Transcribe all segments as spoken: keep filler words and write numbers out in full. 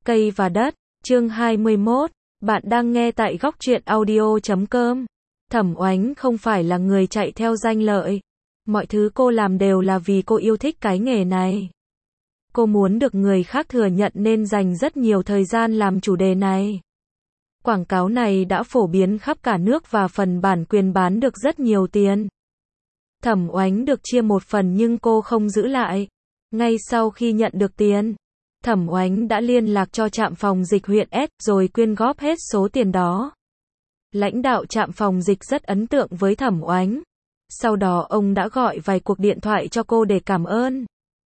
Cây và đất, chương hai mươi mốt, bạn đang nghe tại góc truyện audio chấm com. Thẩm Oánh không phải là người chạy theo danh lợi. Mọi thứ cô làm đều là vì cô yêu thích cái nghề này. Cô muốn được người khác thừa nhận nên dành rất nhiều thời gian làm chủ đề này. Quảng cáo này đã phổ biến khắp cả nước và phần bản quyền bán được rất nhiều tiền. Thẩm Oánh được chia một phần nhưng cô không giữ lại. Ngay sau khi nhận được tiền, Thẩm Oánh đã liên lạc cho trạm phòng dịch huyện S rồi quyên góp hết số tiền đó. Lãnh đạo trạm phòng dịch rất ấn tượng với Thẩm Oánh. Sau đó ông đã gọi vài cuộc điện thoại cho cô để cảm ơn.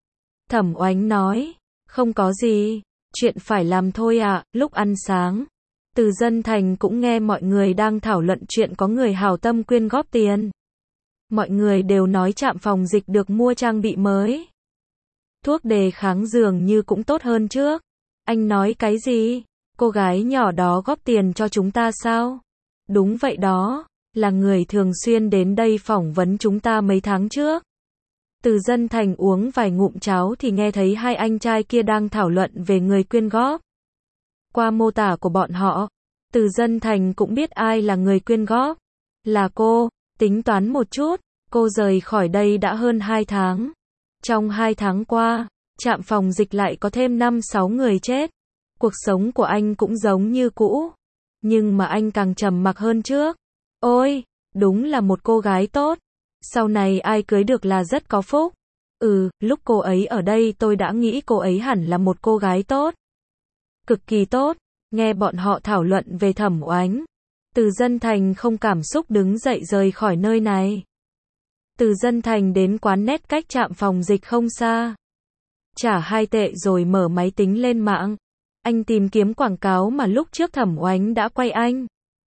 Thẩm Oánh nói, không có gì, chuyện phải làm thôi ạ. Lúc ăn sáng, Từ Dân Thành cũng nghe mọi người đang thảo luận chuyện có người hảo tâm quyên góp tiền. Mọi người đều nói trạm phòng dịch được mua trang bị mới. Thuốc đề kháng dường như cũng tốt hơn trước. Anh nói cái gì? Cô gái nhỏ đó góp tiền cho chúng ta sao? Đúng vậy đó, là người thường xuyên đến đây phỏng vấn chúng ta mấy tháng trước. Từ Dân Thành uống vài ngụm cháo thì nghe thấy hai anh trai kia đang thảo luận về người quyên góp. Qua mô tả của bọn họ, Từ Dân Thành cũng biết ai là người quyên góp. Là cô. Tính toán một chút, cô rời khỏi đây đã hơn hai tháng. Trong hai tháng qua, trạm phòng dịch lại có thêm năm sáu người chết. Cuộc sống của anh cũng giống như cũ. Nhưng mà anh càng trầm mặc hơn trước. Ôi, đúng là một cô gái tốt. Sau này ai cưới được là rất có phúc. Ừ, lúc cô ấy ở đây tôi đã nghĩ cô ấy hẳn là một cô gái tốt. Cực kỳ tốt. Nghe bọn họ thảo luận về Thẩm Oánh, Từ Dân Thành không cảm xúc đứng dậy rời khỏi nơi này. Từ Dân Thành đến quán net cách trạm phòng dịch không xa. Trả hai tệ rồi mở máy tính lên mạng. Anh tìm kiếm quảng cáo mà lúc trước Thẩm Oánh đã quay anh.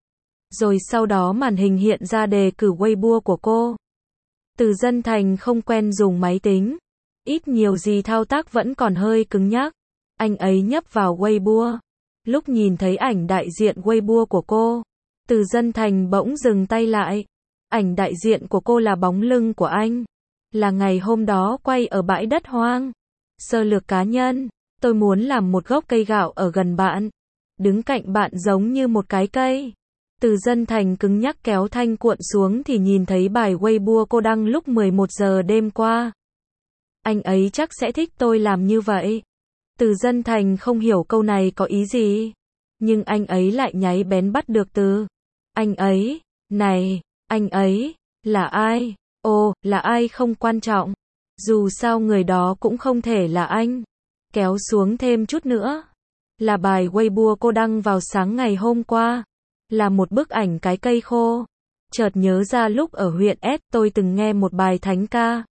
Rồi sau đó màn hình hiện ra đề cử Weibo của cô. Từ Dân Thành không quen dùng máy tính. Ít nhiều gì thao tác vẫn còn hơi cứng nhắc. Anh ấy nhấp vào Weibo. Lúc nhìn thấy ảnh đại diện Weibo của cô, Từ Dân Thành bỗng dừng tay lại. Ảnh đại diện của cô là bóng lưng của anh. Là ngày hôm đó quay ở bãi đất hoang. Sơ lược cá nhân, tôi muốn làm một gốc cây gạo ở gần bạn. Đứng cạnh bạn giống như một cái cây. Từ Dân Thành cứng nhắc kéo thanh cuộn xuống thì nhìn thấy bài Weibo cô đăng lúc mười một giờ đêm qua. Anh ấy chắc sẽ thích tôi làm như vậy. Từ Dân Thành không hiểu câu này có ý gì. Nhưng anh ấy lại nháy bén bắt được từ. Anh ấy, này, anh ấy, là ai? Ồ, là ai không quan trọng. Dù sao người đó cũng không thể là anh. Kéo xuống thêm chút nữa. Là bài Weibo cô đăng vào sáng ngày hôm qua. Là một bức ảnh cái cây khô. Chợt nhớ ra lúc ở huyện S tôi từng nghe một bài thánh ca.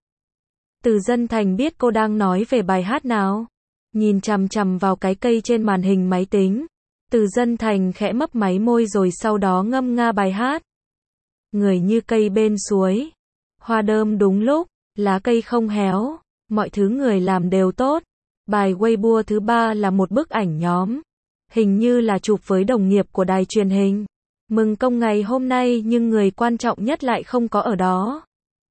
Từ Dân Thành biết cô đang nói về bài hát nào. Nhìn chằm chằm vào cái cây trên màn hình máy tính. Từ Dân Thành khẽ mấp máy môi rồi sau đó ngâm nga bài hát. Người như cây bên suối. Hoa đơm đúng lúc. Lá cây không héo. Mọi thứ người làm đều tốt. Bài Weibo thứ ba là một bức ảnh nhóm. Hình như là chụp với đồng nghiệp của đài truyền hình. Mừng công ngày hôm nay nhưng người quan trọng nhất lại không có ở đó.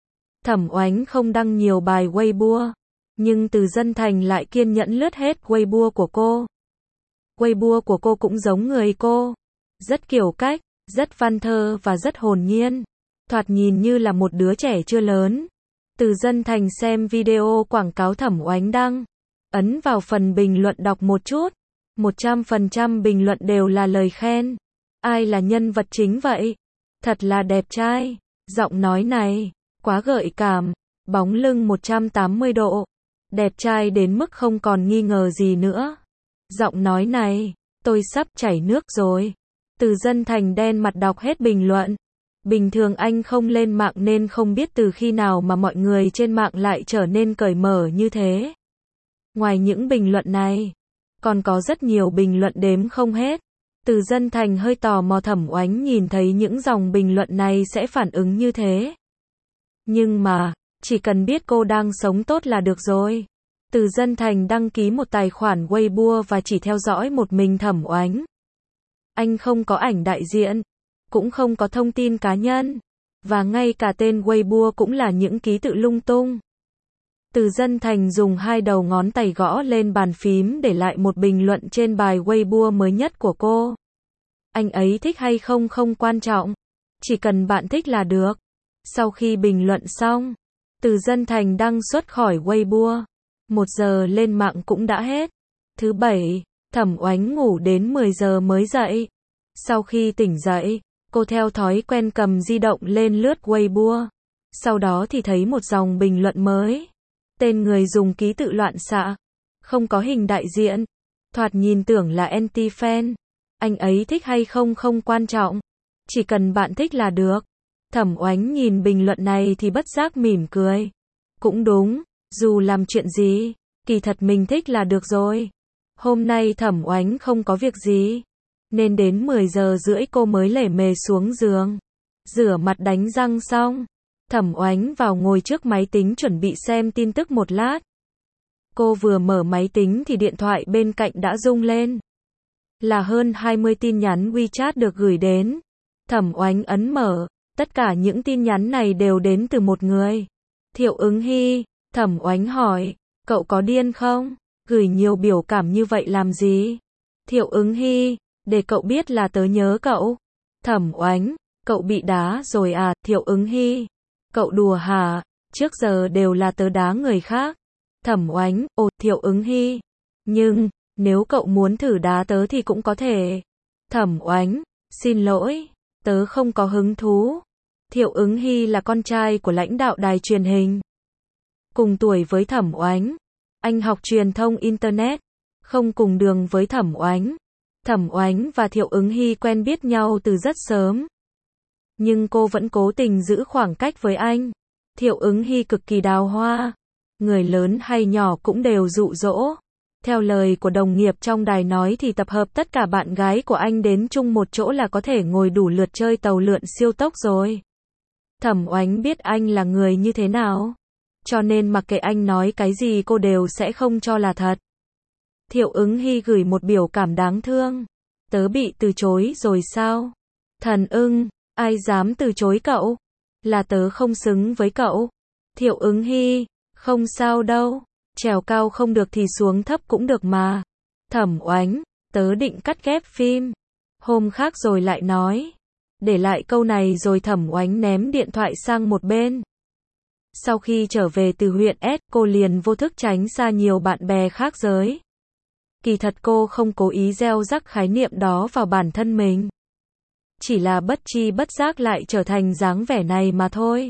Thẩm Oánh không đăng nhiều bài Weibo. Nhưng Từ Dân Thành lại kiên nhẫn lướt hết Weibo của cô. Weibo của cô cũng giống người cô. Rất kiểu cách, rất văn thơ và rất hồn nhiên. Thoạt nhìn như là một đứa trẻ chưa lớn. Từ Dân Thành xem video quảng cáo Thẩm Oánh đăng. Ấn vào phần bình luận đọc một chút. một trăm phần trăm bình luận đều là lời khen. Ai là nhân vật chính vậy? Thật là đẹp trai. Giọng nói này, quá gợi cảm. Bóng lưng một trăm tám mươi độ. Đẹp trai đến mức không còn nghi ngờ gì nữa. Giọng nói này, tôi sắp chảy nước rồi. Từ Dân Thành đen mặt đọc hết bình luận. Bình thường anh không lên mạng nên không biết từ khi nào mà mọi người trên mạng lại trở nên cởi mở như thế. Ngoài những bình luận này, còn có rất nhiều bình luận đếm không hết. Từ Dân Thành hơi tò mò Thẩm Oánh nhìn thấy những dòng bình luận này sẽ phản ứng như thế. Nhưng mà, chỉ cần biết cô đang sống tốt là được rồi. Từ Dân Thành đăng ký một tài khoản Weibo và chỉ theo dõi một mình Thẩm Oánh. Anh không có ảnh đại diện, cũng không có thông tin cá nhân, và ngay cả tên Weibo cũng là những ký tự lung tung. Từ Dân Thành dùng hai đầu ngón tay gõ lên bàn phím để lại một bình luận trên bài Weibo mới nhất của cô. Anh ấy thích hay không không quan trọng. Chỉ cần bạn thích là được. Sau khi bình luận xong, Từ Dân Thành đăng xuất khỏi Weibo. Một giờ lên mạng cũng đã hết. Thứ bảy, Thẩm Oánh ngủ đến mười giờ mới dậy. Sau khi tỉnh dậy, cô theo thói quen cầm di động lên lướt Weibo. Sau đó thì thấy một dòng bình luận mới. Tên người dùng ký tự loạn xạ. Không có hình đại diện. Thoạt nhìn tưởng là anti-fan. Anh ấy thích hay không không quan trọng. Chỉ cần bạn thích là được. Thẩm Oánh nhìn bình luận này thì bất giác mỉm cười. Cũng đúng, dù làm chuyện gì, kỳ thật mình thích là được rồi. Hôm nay Thẩm Oánh không có việc gì, nên đến mười giờ rưỡi cô mới lể mề xuống giường. Rửa mặt đánh răng xong, Thẩm Oánh vào ngồi trước máy tính chuẩn bị xem tin tức một lát. Cô vừa mở máy tính thì điện thoại bên cạnh đã rung lên. Là hơn hai mươi tin nhắn WeChat được gửi đến. Thẩm Oánh ấn mở, tất cả những tin nhắn này đều đến từ một người. Thiệu Ứng Hy. Thẩm Oánh hỏi, cậu có điên không? Gửi nhiều biểu cảm như vậy làm gì? Thiệu Ứng Hy, để cậu biết là tớ nhớ cậu. Thẩm Oánh, cậu bị đá rồi à? Thiệu Ứng Hy, cậu đùa hả? Trước giờ đều là tớ đá người khác. Thẩm Oánh, ồ, Thiệu Ứng Hy. Nhưng, nếu cậu muốn thử đá tớ thì cũng có thể. Thẩm Oánh, xin lỗi, tớ không có hứng thú. Thiệu Ứng Hy là con trai của lãnh đạo đài truyền hình. Cùng tuổi với Thẩm Oánh. Anh học truyền thông Internet. Không cùng đường với Thẩm Oánh. Thẩm Oánh và Thiệu Ứng Hy quen biết nhau từ rất sớm. Nhưng cô vẫn cố tình giữ khoảng cách với anh. Thiệu Ứng Hy cực kỳ đào hoa. Người lớn hay nhỏ cũng đều dụ dỗ. Theo lời của đồng nghiệp trong đài nói thì tập hợp tất cả bạn gái của anh đến chung một chỗ là có thể ngồi đủ lượt chơi tàu lượn siêu tốc rồi. Thẩm Oánh biết anh là người như thế nào. Cho nên mặc kệ anh nói cái gì cô đều sẽ không cho là thật. Thiệu Ứng Hy gửi một biểu cảm đáng thương. Tớ bị từ chối rồi sao? Thần ưng, ai dám từ chối cậu? Là tớ không xứng với cậu. Thiệu Ứng Hy, không sao đâu. Trèo cao không được thì xuống thấp cũng được mà. Thẩm Oánh, tớ định cắt ghép phim. Hôm khác rồi lại nói. Để lại câu này rồi Thẩm Oánh ném điện thoại sang một bên. Sau khi trở về từ huyện S, cô liền vô thức tránh xa nhiều bạn bè khác giới. Kỳ thật cô không cố ý gieo rắc khái niệm đó vào bản thân mình. Chỉ là bất tri bất giác lại trở thành dáng vẻ này mà thôi.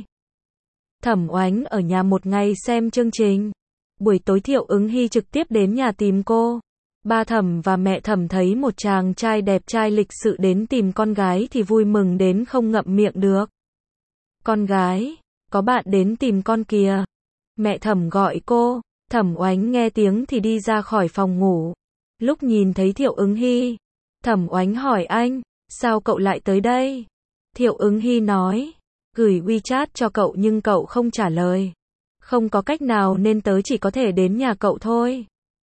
Thẩm Oánh ở nhà một ngày xem chương trình. Buổi tối Thiệu Ứng Hy trực tiếp đến nhà tìm cô. Ba Thẩm và mẹ Thẩm thấy một chàng trai đẹp trai lịch sự đến tìm con gái thì vui mừng đến không ngậm miệng được. Con gái, có bạn đến tìm con kìa. Mẹ Thẩm gọi cô. Thẩm Oánh nghe tiếng thì đi ra khỏi phòng ngủ. Lúc nhìn thấy Thiệu Ứng Hy, Thẩm Oánh hỏi anh, sao cậu lại tới đây? Thiệu Ứng Hy nói, gửi WeChat cho cậu nhưng cậu không trả lời. Không có cách nào nên tớ chỉ có thể đến nhà cậu thôi.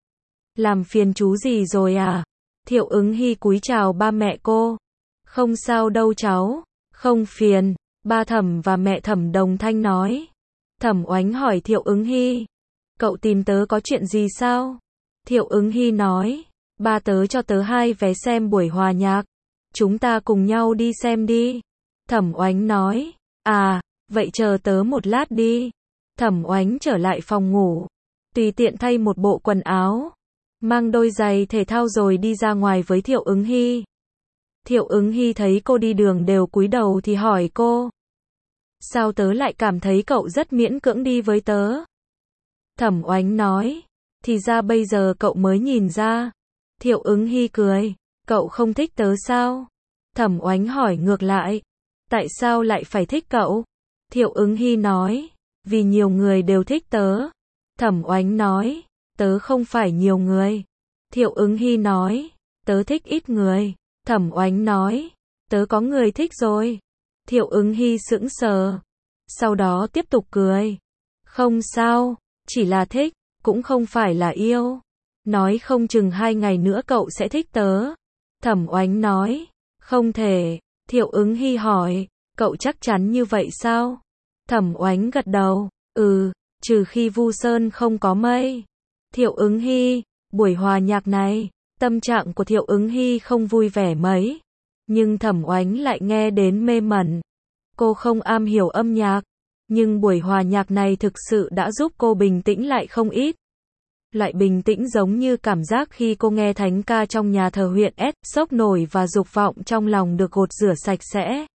Làm phiền chú gì rồi à? Thiệu Ứng Hy cúi chào ba mẹ cô. Không sao đâu cháu, không phiền. Ba Thẩm và mẹ Thẩm đồng thanh nói. Thẩm Oánh hỏi Thiệu Ứng Hy, cậu tìm tớ có chuyện gì sao? Thiệu Ứng Hy nói, ba tớ cho tớ hai vé xem buổi hòa nhạc. Chúng ta cùng nhau đi xem đi. Thẩm Oánh nói, à, vậy chờ tớ một lát đi. Thẩm Oánh trở lại phòng ngủ, tùy tiện thay một bộ quần áo, mang đôi giày thể thao rồi đi ra ngoài với Thiệu Ứng Hy. Thiệu Ứng Hy thấy cô đi đường đều cúi đầu thì hỏi cô, sao tớ lại cảm thấy cậu rất miễn cưỡng đi với tớ? Thẩm Oánh nói, thì ra bây giờ cậu mới nhìn ra. Thiệu Ứng Hy cười, cậu không thích tớ sao? Thẩm Oánh hỏi ngược lại, tại sao lại phải thích cậu? Thiệu Ứng Hy nói, vì nhiều người đều thích tớ. Thẩm Oánh nói, tớ không phải nhiều người. Thiệu Ứng Hy nói, tớ thích ít người. Thẩm Oánh nói, tớ có người thích rồi. Thiệu Ứng Hy sững sờ, sau đó tiếp tục cười. Không sao, chỉ là thích, cũng không phải là yêu. Nói không chừng hai ngày nữa cậu sẽ thích tớ. Thẩm Oánh nói, không thể. Thiệu Ứng Hy hỏi, cậu chắc chắn như vậy sao? Thẩm Oánh gật đầu, ừ, trừ khi Vu Sơn không có mây. Thiệu Ứng Hy, buổi hòa nhạc này, tâm trạng của Thiệu Ứng Hy không vui vẻ mấy, nhưng Thẩm Oánh lại nghe đến mê mẩn. Cô không am hiểu âm nhạc, nhưng buổi hòa nhạc này thực sự đã giúp cô bình tĩnh lại không ít. Loại bình tĩnh giống như cảm giác khi cô nghe thánh ca trong nhà thờ huyện S, sốc nổi và dục vọng trong lòng được gột rửa sạch sẽ.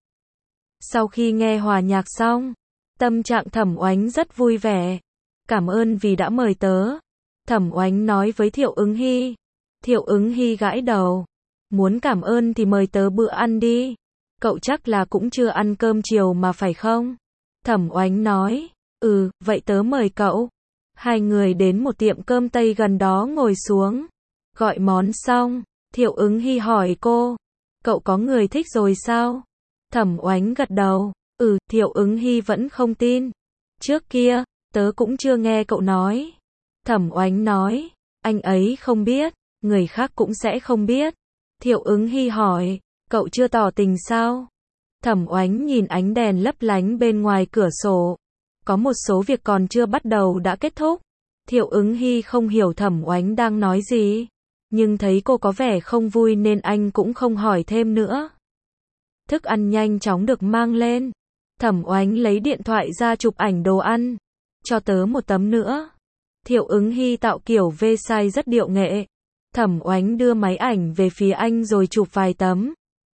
Sau khi nghe hòa nhạc xong, tâm trạng Thẩm Oánh rất vui vẻ. Cảm ơn vì đã mời tớ. Thẩm Oánh nói với Thiệu Ứng Hy. Thiệu Ứng Hy gãi đầu. Muốn cảm ơn thì mời tớ bữa ăn đi. Cậu chắc là cũng chưa ăn cơm chiều mà phải không? Thẩm Oánh nói. Ừ, vậy tớ mời cậu. Hai người đến một tiệm cơm Tây gần đó ngồi xuống. Gọi món xong, Thiệu Ứng Hy hỏi cô. Cậu có người thích rồi sao? Thẩm Oánh gật đầu. Ừ, Thiệu Ứng Hy vẫn không tin. Trước kia, tớ cũng chưa nghe cậu nói. Thẩm Oánh nói. Anh ấy không biết, người khác cũng sẽ không biết. Thiệu Ứng Hy hỏi. Cậu chưa tỏ tình sao? Thẩm Oánh nhìn ánh đèn lấp lánh bên ngoài cửa sổ. Có một số việc còn chưa bắt đầu đã kết thúc. Thiệu Ứng Hy không hiểu Thẩm Oánh đang nói gì, nhưng thấy cô có vẻ không vui nên anh cũng không hỏi thêm nữa. Thức ăn nhanh chóng được mang lên. Thẩm Oánh lấy điện thoại ra chụp ảnh đồ ăn. Cho tớ một tấm nữa. Thiệu Ứng Hy tạo kiểu vê size rất điệu nghệ. Thẩm Oánh đưa máy ảnh về phía anh rồi chụp vài tấm.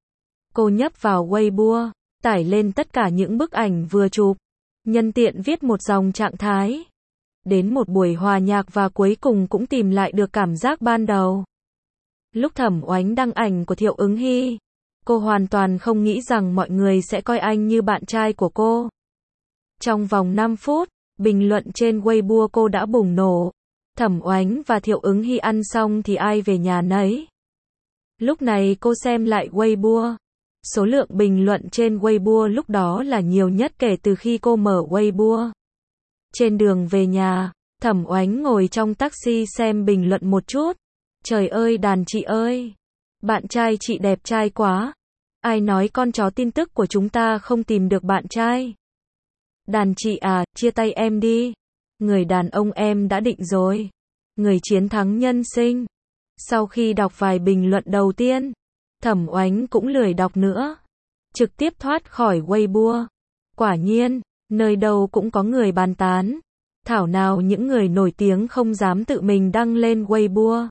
Cô nhấp vào Weibo, tải lên tất cả những bức ảnh vừa chụp. Nhân tiện viết một dòng trạng thái. Đến một buổi hòa nhạc và cuối cùng cũng tìm lại được cảm giác ban đầu. Lúc Thẩm Oánh đăng ảnh của Thiệu Ứng Hy, cô hoàn toàn không nghĩ rằng mọi người sẽ coi anh như bạn trai của cô. Trong vòng năm phút, bình luận trên Weibo cô đã bùng nổ. Thẩm Oánh và Thiệu Ứng Hy ăn xong thì ai về nhà nấy. Lúc này cô xem lại Weibo. Số lượng bình luận trên Weibo lúc đó là nhiều nhất kể từ khi cô mở Weibo. Trên đường về nhà, Thẩm Oánh ngồi trong taxi xem bình luận một chút. Trời ơi đàn chị ơi! Bạn trai chị đẹp trai quá! Ai nói con chó tin tức của chúng ta không tìm được bạn trai? Đàn chị à, chia tay em đi. Người đàn ông em đã định rồi. Người chiến thắng nhân sinh. Sau khi đọc vài bình luận đầu tiên, Thẩm Oánh cũng lười đọc nữa. Trực tiếp thoát khỏi Weibo. Quả nhiên, nơi đâu cũng có người bàn tán. Thảo nào những người nổi tiếng không dám tự mình đăng lên Weibo.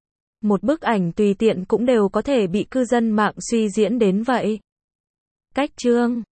Một bức ảnh tùy tiện cũng đều có thể bị cư dân mạng suy diễn đến vậy. Cách chương